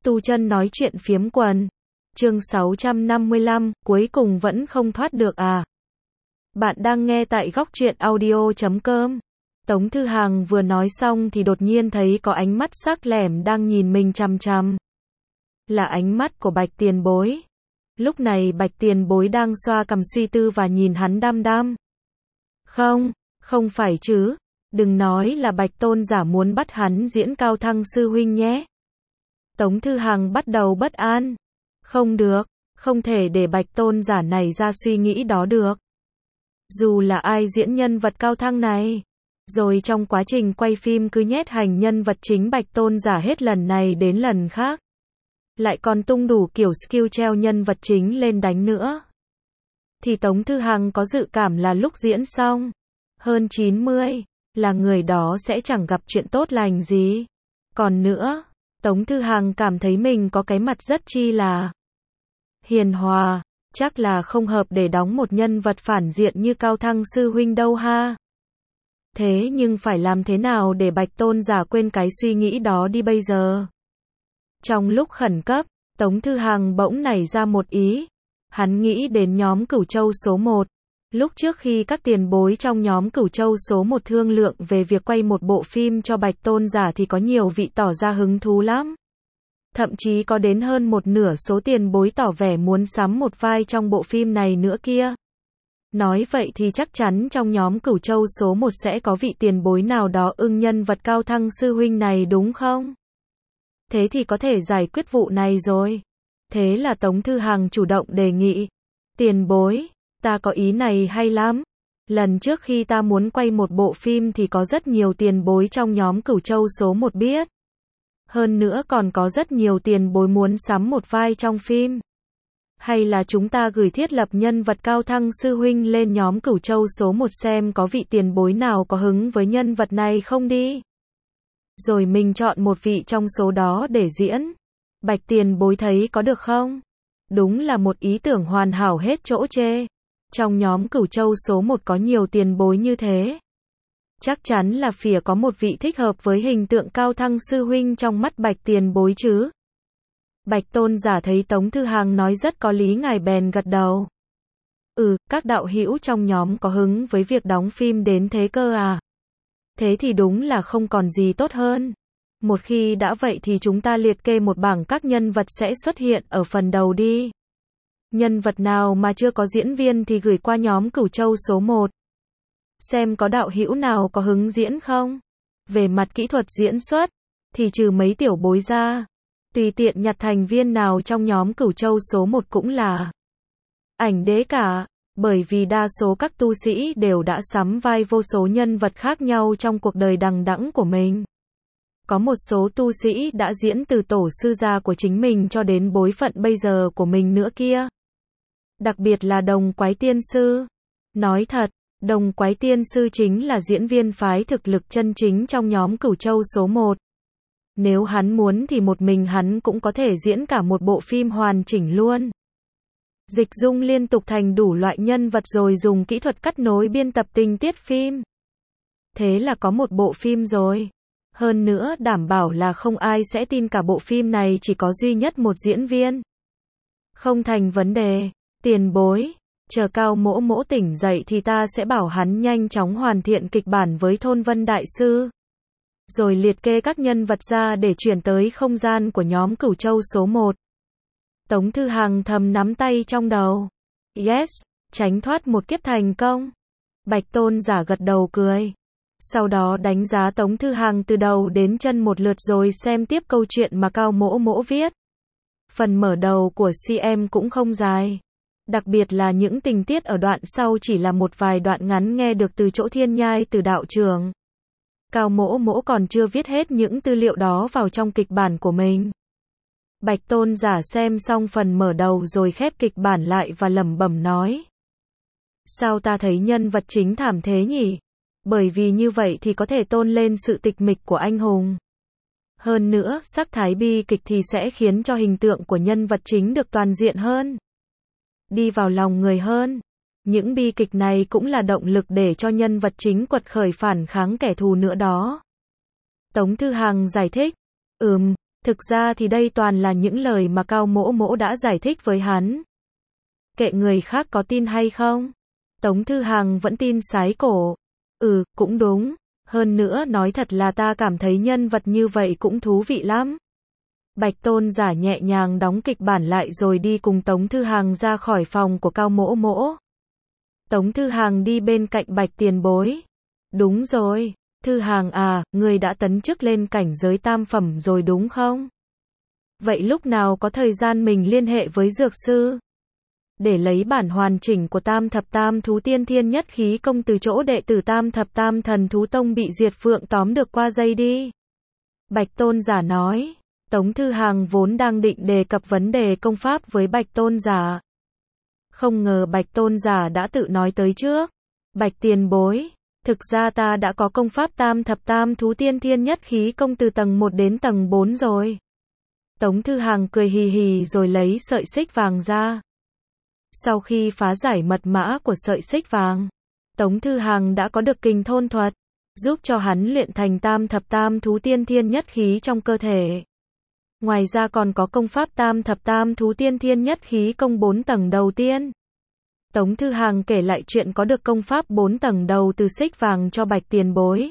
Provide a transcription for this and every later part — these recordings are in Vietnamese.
Tu chân nói chuyện phiếm quần. Chương 655, cuối cùng vẫn không thoát được à. Bạn đang nghe tại góc truyện audio.com. Tống Thư Hằng vừa nói xong thì đột nhiên thấy có ánh mắt sắc lẻm đang nhìn mình chằm chằm. Là ánh mắt của Bạch Tiền Bối. Lúc này Bạch Tiền Bối đang xoa cằm suy tư và nhìn hắn đăm đăm. Không phải chứ. Đừng nói là Bạch Tôn giả muốn bắt hắn diễn Cao Thăng sư huynh nhé. Tống Thư Hằng bắt đầu bất an. Không được, không thể để Bạch Tôn giả này ra suy nghĩ đó được. Dù là ai diễn nhân vật Cao Thăng này, rồi trong quá trình quay phim cứ nhét hành nhân vật chính Bạch Tôn giả hết lần này đến lần khác. Lại còn tung đủ kiểu skill treo nhân vật chính lên đánh nữa. Thì Tống Thư Hằng có dự cảm là lúc diễn xong, hơn 90, là người đó sẽ chẳng gặp chuyện tốt lành gì. Còn nữa, Tống Thư Hằng cảm thấy mình có cái mặt rất chi là hiền hòa, chắc là không hợp để đóng một nhân vật phản diện như Cao Thăng sư huynh đâu ha. Thế nhưng phải làm thế nào để Bạch Tôn giả quên cái suy nghĩ đó đi bây giờ? Trong lúc khẩn cấp, Tống Thư Hằng bỗng nảy ra một ý. Hắn nghĩ đến nhóm Cửu Châu số 1. Lúc trước khi các tiền bối trong nhóm Cửu Châu số 1 thương lượng về việc quay một bộ phim cho Bạch Tôn giả thì có nhiều vị tỏ ra hứng thú lắm. Thậm chí có đến hơn một nửa số tiền bối tỏ vẻ muốn sắm một vai trong bộ phim này nữa kia. Nói vậy thì chắc chắn trong nhóm Cửu Châu số 1 sẽ có vị tiền bối nào đó ưng nhân vật Cao Thăng sư huynh này đúng không? Thế thì có thể giải quyết vụ này rồi. Thế là Tống Thư Hằng chủ động đề nghị. Tiền bối, ta có ý này hay lắm. Lần trước khi ta muốn quay một bộ phim thì có rất nhiều tiền bối trong nhóm Cửu Châu số 1 biết. Hơn nữa còn có rất nhiều tiền bối muốn sắm một vai trong phim. Hay là chúng ta gửi thiết lập nhân vật Cao Thăng sư huynh lên nhóm Cửu Châu số 1 xem có vị tiền bối nào có hứng với nhân vật này không đi. Rồi mình chọn một vị trong số đó để diễn. Bạch tiền bối thấy có được không? Đúng là một ý tưởng hoàn hảo hết chỗ chê. Trong nhóm Cửu Châu số 1 có nhiều tiền bối như thế. Chắc chắn là phìa có một vị thích hợp với hình tượng Cao Thăng sư huynh trong mắt Bạch tiền bối chứ. Bạch Tôn giả thấy Tống Thư Hằng nói rất có lý ngài bèn gật đầu. Các đạo hữu trong nhóm có hứng với việc đóng phim đến thế cơ à? Thế thì đúng là không còn gì tốt hơn. Một khi đã vậy thì chúng ta liệt kê một bảng các nhân vật sẽ xuất hiện ở phần đầu đi. Nhân vật nào mà chưa có diễn viên thì gửi qua nhóm Cửu Châu số 1. Xem có đạo hữu nào có hứng diễn không? Về mặt kỹ thuật diễn xuất, thì trừ mấy tiểu bối ra, tùy tiện nhặt thành viên nào trong nhóm Cửu Châu số 1 cũng là ảnh đế cả. Bởi vì đa số các tu sĩ đều đã sắm vai vô số nhân vật khác nhau trong cuộc đời đằng đẵng của mình. Có một số tu sĩ đã diễn từ tổ sư gia của chính mình cho đến bối phận bây giờ của mình nữa kia. Đặc biệt là Đồng Quái Tiên Sư. Nói thật, Đồng Quái Tiên Sư chính là diễn viên phái thực lực chân chính trong nhóm Cửu Châu số 1. Nếu hắn muốn thì một mình hắn cũng có thể diễn cả một bộ phim hoàn chỉnh luôn. Dịch dung liên tục thành đủ loại nhân vật rồi dùng kỹ thuật cắt nối biên tập tình tiết phim. Thế là có một bộ phim rồi. Hơn nữa đảm bảo là không ai sẽ tin cả bộ phim này chỉ có duy nhất một diễn viên. Không thành vấn đề. Tiền bối, chờ Cao Mỗ Mỗ tỉnh dậy thì ta sẽ bảo hắn nhanh chóng hoàn thiện kịch bản với Thôn Vân Đại Sư. Rồi liệt kê các nhân vật ra để chuyển tới không gian của nhóm Cửu Châu số 1. Tống Thư Hằng thầm nắm tay trong đầu. Yes, tránh thoát một kiếp thành công. Bạch Tôn giả gật đầu cười. Sau đó đánh giá Tống Thư Hằng từ đầu đến chân một lượt rồi xem tiếp câu chuyện mà Cao Mỗ Mỗ viết. Phần mở đầu của CM cũng không dài. Đặc biệt là những tình tiết ở đoạn sau chỉ là một vài đoạn ngắn nghe được từ chỗ thiên nhai từ đạo trường. Cao Mỗ Mỗ còn chưa viết hết những tư liệu đó vào trong kịch bản của mình. Bạch Tôn giả xem xong phần mở đầu rồi khép kịch bản lại và lẩm bẩm nói. Sao ta thấy nhân vật chính thảm thế nhỉ? Bởi vì như vậy thì có thể tôn lên sự tịch mịch của anh hùng. Hơn nữa, sắc thái bi kịch thì sẽ khiến cho hình tượng của nhân vật chính được toàn diện hơn. Đi vào lòng người hơn. Những bi kịch này cũng là động lực để cho nhân vật chính quật khởi phản kháng kẻ thù nữa đó. Tống Thư Hằng giải thích. Thực ra thì đây toàn là những lời mà Cao Mỗ Mỗ đã giải thích với hắn. Kệ người khác có tin hay không. Tống Thư Hằng vẫn tin sái cổ. Cũng đúng. Hơn nữa nói thật là ta cảm thấy nhân vật như vậy cũng thú vị lắm. Bạch Tôn Giả nhẹ nhàng đóng kịch bản lại rồi đi cùng Tống Thư Hằng ra khỏi phòng của Cao Mỗ Mỗ. Tống Thư Hằng đi bên cạnh Bạch Tiền Bối. Đúng rồi, Thư Hằng à, người đã tấn chức lên cảnh giới tam phẩm rồi đúng không? Vậy lúc nào có thời gian mình liên hệ với dược sư? Để lấy bản hoàn chỉnh của Tam Thập Tam Thú Tiên Thiên Nhất Khí Công từ chỗ đệ tử Tam Thập Tam Thần Thú Tông bị diệt phượng tóm được qua dây đi. Bạch Tôn Giả nói. Tống Thư Hằng vốn đang định đề cập vấn đề công pháp với Bạch Tôn Giả. Không ngờ Bạch Tôn Giả đã tự nói tới trước. Bạch Tiền Bối, thực ra ta đã có công pháp Tam Thập Tam Thú Tiên Thiên Nhất Khí Công từ tầng 1 đến tầng 4 rồi. Tống Thư Hằng cười hì hì rồi lấy sợi xích vàng ra. Sau khi phá giải mật mã của sợi xích vàng, Tống Thư Hằng đã có được kình thôn thuật, giúp cho hắn luyện thành Tam Thập Tam Thú Tiên Thiên Nhất Khí trong cơ thể. Ngoài ra còn có công pháp Tam Thập Tam Thú Tiên Thiên Nhất Khí Công 4 tầng đầu tiên. Tống Thư Hằng kể lại chuyện có được công pháp 4 tầng đầu từ xích vàng cho Bạch Tiền Bối.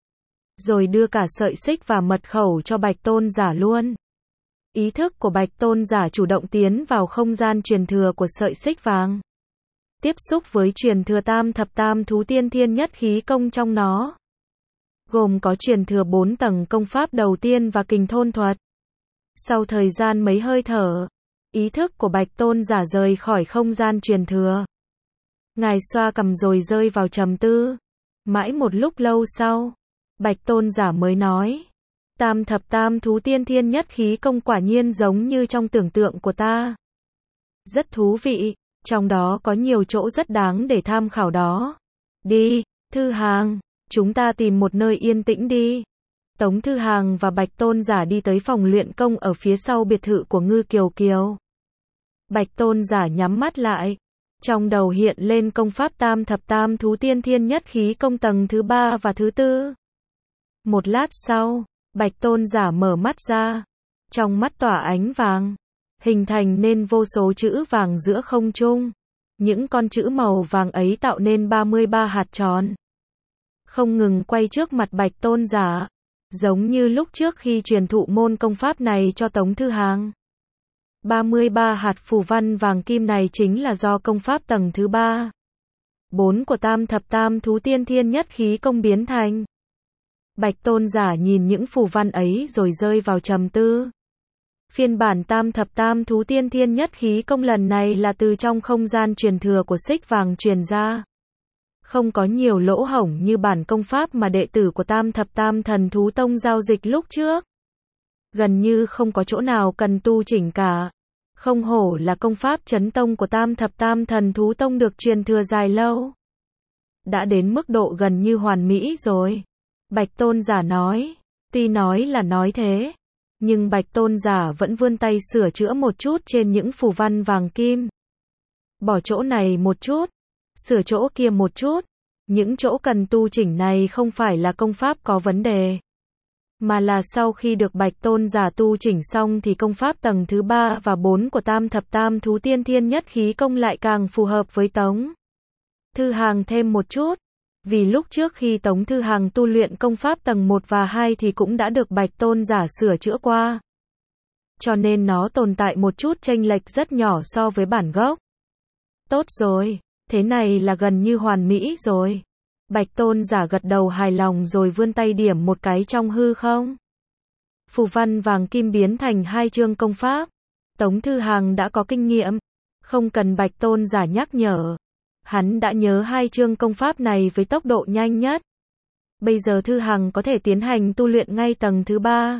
Rồi đưa cả sợi xích và mật khẩu cho Bạch Tôn Giả luôn. Ý thức của Bạch Tôn Giả chủ động tiến vào không gian truyền thừa của sợi xích vàng. Tiếp xúc với truyền thừa Tam Thập Tam Thú Tiên Thiên Nhất Khí Công trong nó. Gồm có truyền thừa 4 tầng công pháp đầu tiên và kình thôn thuật. Sau thời gian mấy hơi thở, ý thức của Bạch Tôn Giả rời khỏi không gian truyền thừa. Ngài xoa cằm rồi rơi vào trầm tư. Mãi một lúc lâu sau, Bạch Tôn Giả mới nói. Tam Thập Tam Thú Tiên Thiên Nhất Khí Công quả nhiên giống như trong tưởng tượng của ta. Rất thú vị, trong đó có nhiều chỗ rất đáng để tham khảo đó. Đi, Thư Hằng, chúng ta tìm một nơi yên tĩnh đi. Tống Thư Hằng và Bạch Tôn Giả đi tới phòng luyện công ở phía sau biệt thự của Ngư Kiều Kiều. Bạch Tôn Giả nhắm mắt lại. Trong đầu hiện lên công pháp Tam Thập Tam Thú Tiên Thiên Nhất Khí Công tầng thứ 3 và thứ 4. Một lát sau, Bạch Tôn Giả mở mắt ra. Trong mắt tỏa ánh vàng, hình thành nên vô số chữ vàng giữa không trung. Những con chữ màu vàng ấy tạo nên 33 hạt tròn. Không ngừng quay trước mặt Bạch Tôn Giả. Giống như lúc trước khi truyền thụ môn công pháp này cho Tống Thư Hằng. 33 hạt phù văn vàng kim này chính là do công pháp tầng thứ 3, 4 của Tam Thập Tam Thú Tiên Thiên Nhất Khí Công biến thành. Bạch Tôn Giả nhìn những phù văn ấy rồi rơi vào trầm tư. Phiên bản Tam Thập Tam Thú Tiên Thiên Nhất Khí Công lần này là từ trong không gian truyền thừa của xích vàng truyền ra. Không có nhiều lỗ hổng như bản công pháp mà đệ tử của Tam Thập Tam Thần Thú Tông giao dịch lúc trước. Gần như không có chỗ nào cần tu chỉnh cả. Không hổ là công pháp chấn tông của Tam Thập Tam Thần Thú Tông được truyền thừa dài lâu. Đã đến mức độ gần như hoàn mỹ rồi. Bạch Tôn Giả nói. Tuy nói là nói thế, nhưng Bạch Tôn Giả vẫn vươn tay sửa chữa một chút trên những phù văn vàng kim. Bỏ chỗ này một chút, sửa chỗ kia một chút. Những chỗ cần tu chỉnh này không phải là công pháp có vấn đề, mà là sau khi được Bạch Tôn Giả tu chỉnh xong thì công pháp tầng thứ 3 và 4 của Tam Thập Tam Thú Tiên Thiên Nhất Khí Công lại càng phù hợp với Tống Thư Hằng thêm một chút. Vì lúc trước khi Tống Thư Hằng tu luyện công pháp tầng 1 và 2 thì cũng đã được Bạch Tôn Giả sửa chữa qua. Cho nên nó tồn tại một chút chênh lệch rất nhỏ so với bản gốc. Tốt rồi, thế này là gần như hoàn mỹ rồi. Bạch Tôn Giả gật đầu hài lòng rồi vươn tay điểm một cái trong hư không. Phù văn vàng kim biến thành 2 chương công pháp. Tống Thư Hằng đã có kinh nghiệm, không cần Bạch Tôn Giả nhắc nhở. Hắn đã nhớ 2 chương công pháp này với tốc độ nhanh nhất. Bây giờ Thư Hằng có thể tiến hành tu luyện ngay tầng thứ 3.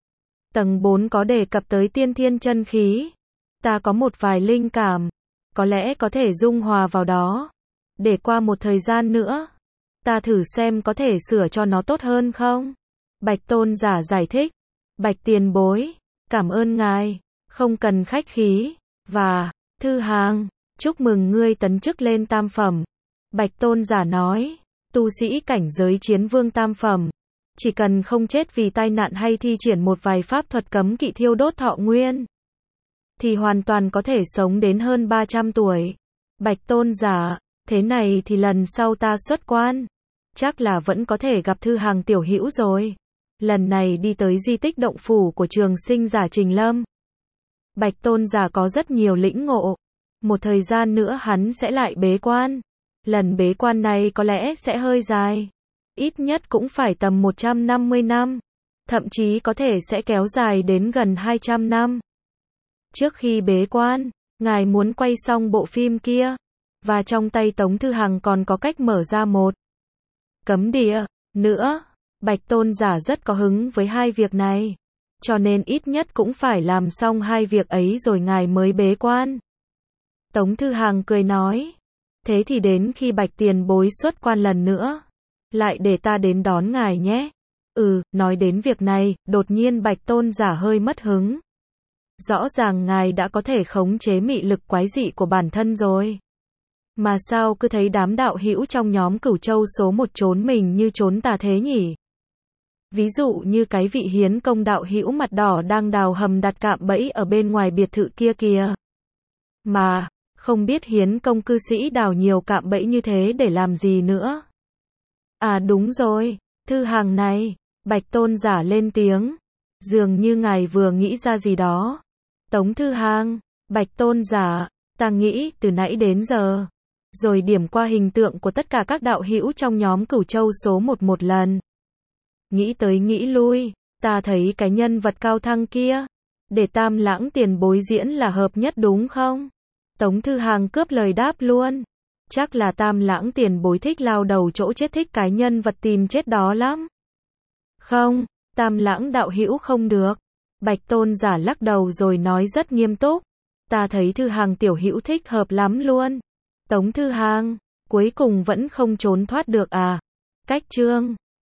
Tầng 4 có đề cập tới tiên thiên chân khí. Ta có một vài linh cảm, có lẽ có thể dung hòa vào đó. Để qua một thời gian nữa, ta thử xem có thể sửa cho nó tốt hơn không? Bạch Tôn Giả giải thích. Bạch Tiền Bối, cảm ơn ngài, không cần khách khí. Và, Thư Hằng, chúc mừng ngươi tấn chức lên tam phẩm. Bạch Tôn Giả nói, tu sĩ cảnh giới chiến vương tam phẩm, Chỉ cần không chết vì tai nạn hay thi triển một vài pháp thuật cấm kỵ thiêu đốt thọ nguyên, thì hoàn toàn có thể sống đến hơn 300 tuổi. Bạch tôn giả, thế này thì lần sau ta xuất quan, chắc là vẫn có thể gặp Thư Hàng tiểu hữu rồi. Lần này đi tới di tích động phủ của Trường Sinh giả Trình Lâm, Bạch tôn giả có rất nhiều lĩnh ngộ. Một thời gian nữa hắn sẽ lại bế quan. Lần bế quan này có lẽ sẽ hơi dài. Ít nhất cũng phải tầm 150 năm. Thậm chí có thể sẽ kéo dài đến gần 200 năm. Trước khi bế quan, ngài muốn quay xong bộ phim kia. Và trong tay Tống Thư Hằng còn có cách mở ra một cấm địa nữa. Bạch tôn giả rất có hứng với hai việc này. Cho nên ít nhất cũng phải làm xong hai việc ấy rồi ngài mới bế quan. Tống Thư Hằng cười nói. Thế thì đến khi Bạch tiền bối xuất quan lần nữa, lại để ta đến đón ngài nhé. Nói đến việc này, đột nhiên Bạch tôn giả hơi mất hứng. Rõ ràng ngài đã có thể khống chế mị lực quái dị của bản thân rồi. Mà sao cứ thấy đám đạo hữu trong nhóm Cửu Châu số 1 trốn mình như trốn tà thế nhỉ? Ví dụ như cái vị Hiến Công đạo hữu mặt đỏ đang đào hầm đặt cạm bẫy ở bên ngoài biệt thự kia kìa. Mà, không biết Hiến Công cư sĩ đào nhiều cạm bẫy như thế để làm gì nữa? À đúng rồi, Thư Hàng này, Bạch tôn giả lên tiếng. Dường như ngài vừa nghĩ ra gì đó. Tống Thư Hàng, Bạch tôn giả, ta nghĩ từ nãy đến giờ. Rồi điểm qua hình tượng của tất cả các đạo hữu trong nhóm Cửu Châu số 1 một lần. Nghĩ tới nghĩ lui, ta thấy cái nhân vật cao thăng kia, để Tam Lãng tiền bối diễn là hợp nhất đúng không? Tống Thư Hàng cướp lời đáp luôn. Chắc là Tam Lãng tiền bối thích lao đầu chỗ chết, thích cái nhân vật tìm chết đó lắm. Không, Tam Lãng đạo hữu không được. Bạch tôn giả lắc đầu rồi nói rất nghiêm túc. Ta thấy Thư Hàng tiểu hữu thích hợp lắm luôn. Tống Thư Hàng, cuối cùng vẫn không trốn thoát được à? Cách chương